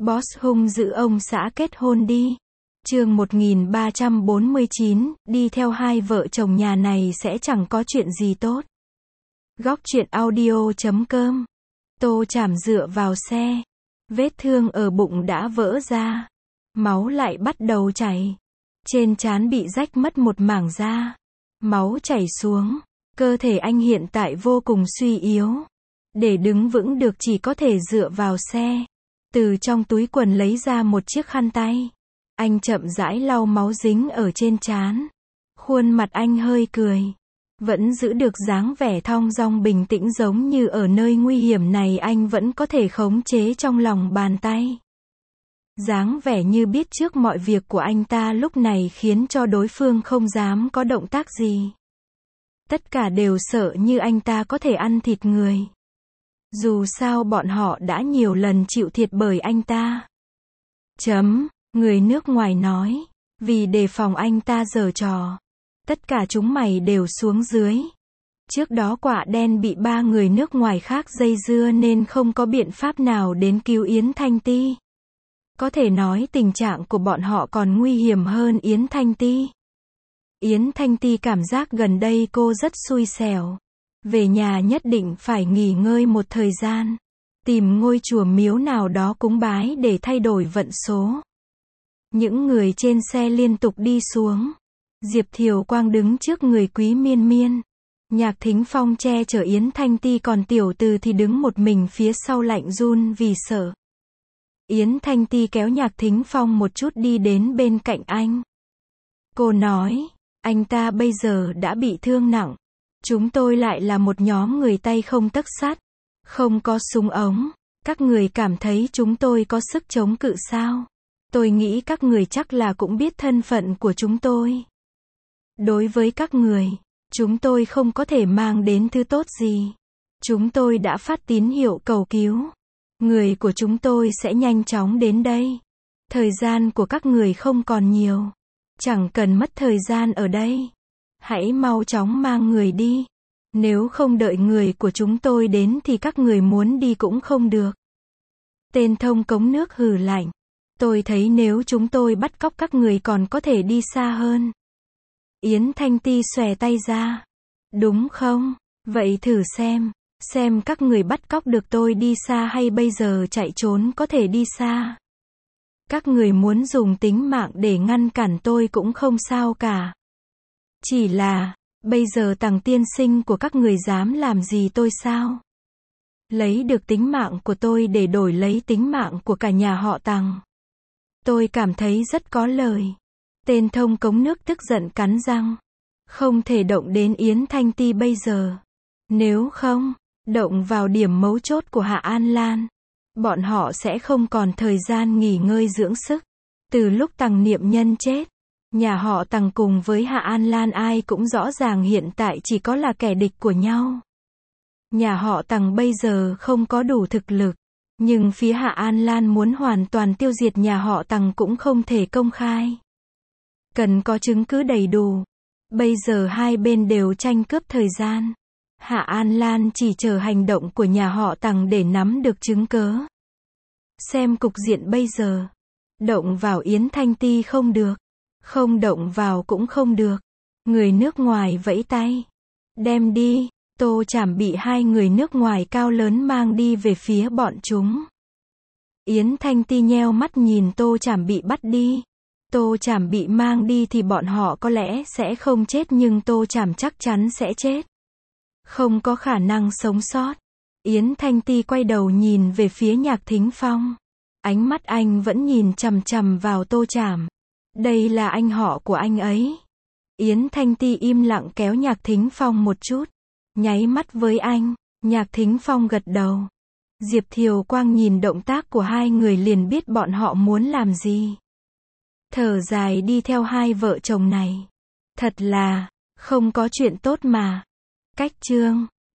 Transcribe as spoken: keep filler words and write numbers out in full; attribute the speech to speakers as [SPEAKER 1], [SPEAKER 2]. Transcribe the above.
[SPEAKER 1] Boss hung dữ ông xã kết hôn đi. Chương một nghìn ba trăm bốn mươi chín, đi theo hai vợ chồng nhà này sẽ chẳng có chuyện gì tốt. Góc truyện audio chấm com. Tô Chảm dựa vào xe. Vết thương ở bụng đã vỡ ra. Máu lại bắt đầu chảy. Trên trán bị rách mất một mảng da. Máu chảy xuống. Cơ thể anh hiện tại vô cùng suy yếu. Để đứng vững được chỉ có thể dựa vào xe. Từ trong túi quần lấy ra một chiếc khăn tay. Anh chậm rãi lau máu dính ở trên trán. Khuôn mặt anh hơi cười. Vẫn giữ được dáng vẻ thong dong bình tĩnh, giống như ở nơi nguy hiểm này anh vẫn có thể khống chế trong lòng bàn tay. Dáng vẻ như biết trước mọi việc của anh ta lúc này khiến cho đối phương không dám có động tác gì. Tất cả đều sợ như anh ta có thể ăn thịt người. Dù sao bọn họ đã nhiều lần chịu thiệt bởi anh ta. Chấm, người nước ngoài nói. Vì đề phòng anh ta giở trò. Tất cả chúng mày đều xuống dưới. Trước đó Quả Đen bị ba người nước ngoài khác dây dưa nên không có biện pháp nào đến cứu Yến Thanh Ti. Có thể nói tình trạng của bọn họ còn nguy hiểm hơn Yến Thanh Ti. Yến Thanh Ti cảm giác gần đây cô rất xui xẻo. Về nhà nhất định phải nghỉ ngơi một thời gian. Tìm ngôi chùa miếu nào đó cúng bái để thay đổi vận số. Những người trên xe liên tục đi xuống. Diệp Thiều Quang đứng trước người Quý Miên Miên. Nhạc Thính Phong che chở Yến Thanh Ti, còn Tiểu Từ thì đứng một mình phía sau lạnh run vì sợ. Yến Thanh Ti kéo Nhạc Thính Phong một chút đi đến bên cạnh anh. Cô nói, anh ta bây giờ đã bị thương nặng. Chúng tôi lại là một nhóm người tay không tấc sắt. Không có súng ống. Các người cảm thấy chúng tôi có sức chống cự sao? Tôi nghĩ các người chắc là cũng biết thân phận của chúng tôi. Đối với các người, chúng tôi không có thể mang đến thứ tốt gì. Chúng tôi đã phát tín hiệu cầu cứu. Người của chúng tôi sẽ nhanh chóng đến đây. Thời gian của các người không còn nhiều. Chẳng cần mất thời gian ở đây. Hãy mau chóng mang người đi. Nếu không đợi người của chúng tôi đến thì các người muốn đi cũng không được. Tên thông cống nước hừ lạnh. Tôi thấy nếu chúng tôi bắt cóc các người còn có thể đi xa hơn. Yến Thanh Ti xòe tay ra. Đúng không? Vậy thử xem. Xem các người bắt cóc được tôi đi xa hay bây giờ chạy trốn có thể đi xa. Các người muốn dùng tính mạng để ngăn cản tôi cũng không sao cả. Chỉ là, bây giờ Tằng tiên sinh của các người dám làm gì tôi sao? Lấy được tính mạng của tôi để đổi lấy tính mạng của cả nhà họ Tằng. Tôi cảm thấy rất có lời. Tên thông cống nước tức giận cắn răng. Không thể động đến Yến Thanh Ti bây giờ. Nếu không, động vào điểm mấu chốt của Hạ An Lan. Bọn họ sẽ không còn thời gian nghỉ ngơi dưỡng sức. Từ lúc Tằng Niệm Nhân chết, nhà họ Tằng cùng với Hạ An Lan ai cũng rõ ràng hiện tại chỉ có là kẻ địch của nhau. Nhà họ Tằng bây giờ không có đủ thực lực. Nhưng phía Hạ An Lan muốn hoàn toàn tiêu diệt nhà họ Tằng cũng không thể công khai. Cần có chứng cứ đầy đủ. Bây giờ hai bên đều tranh cướp thời gian. Hạ An Lan chỉ chờ hành động của nhà họ Tằng để nắm được chứng cớ. Xem cục diện bây giờ. Động vào Yến Thanh Ti không được. Không động vào cũng không được. Người nước ngoài vẫy tay. Đem đi. Tô Chảm bị hai người nước ngoài cao lớn mang đi về phía bọn chúng. Yến Thanh Ti nheo mắt nhìn Tô Chảm bị bắt đi. Tô Chảm bị mang đi thì bọn họ có lẽ sẽ không chết nhưng Tô Chảm chắc chắn sẽ chết. Không có khả năng sống sót. Yến Thanh Ti quay đầu nhìn về phía Nhạc Thính Phong. Ánh mắt anh vẫn nhìn chằm chằm vào Tô Chảm. Đây là anh họ của anh ấy. Yến Thanh Ti im lặng kéo Nhạc Thính Phong một chút. Nháy mắt với anh. Nhạc Thính Phong gật đầu. Diệp Thiều Quang nhìn động tác của hai người liền biết bọn họ muốn làm gì. Thở dài đi theo hai vợ chồng này. Thật là, không có chuyện tốt mà. Cách chương.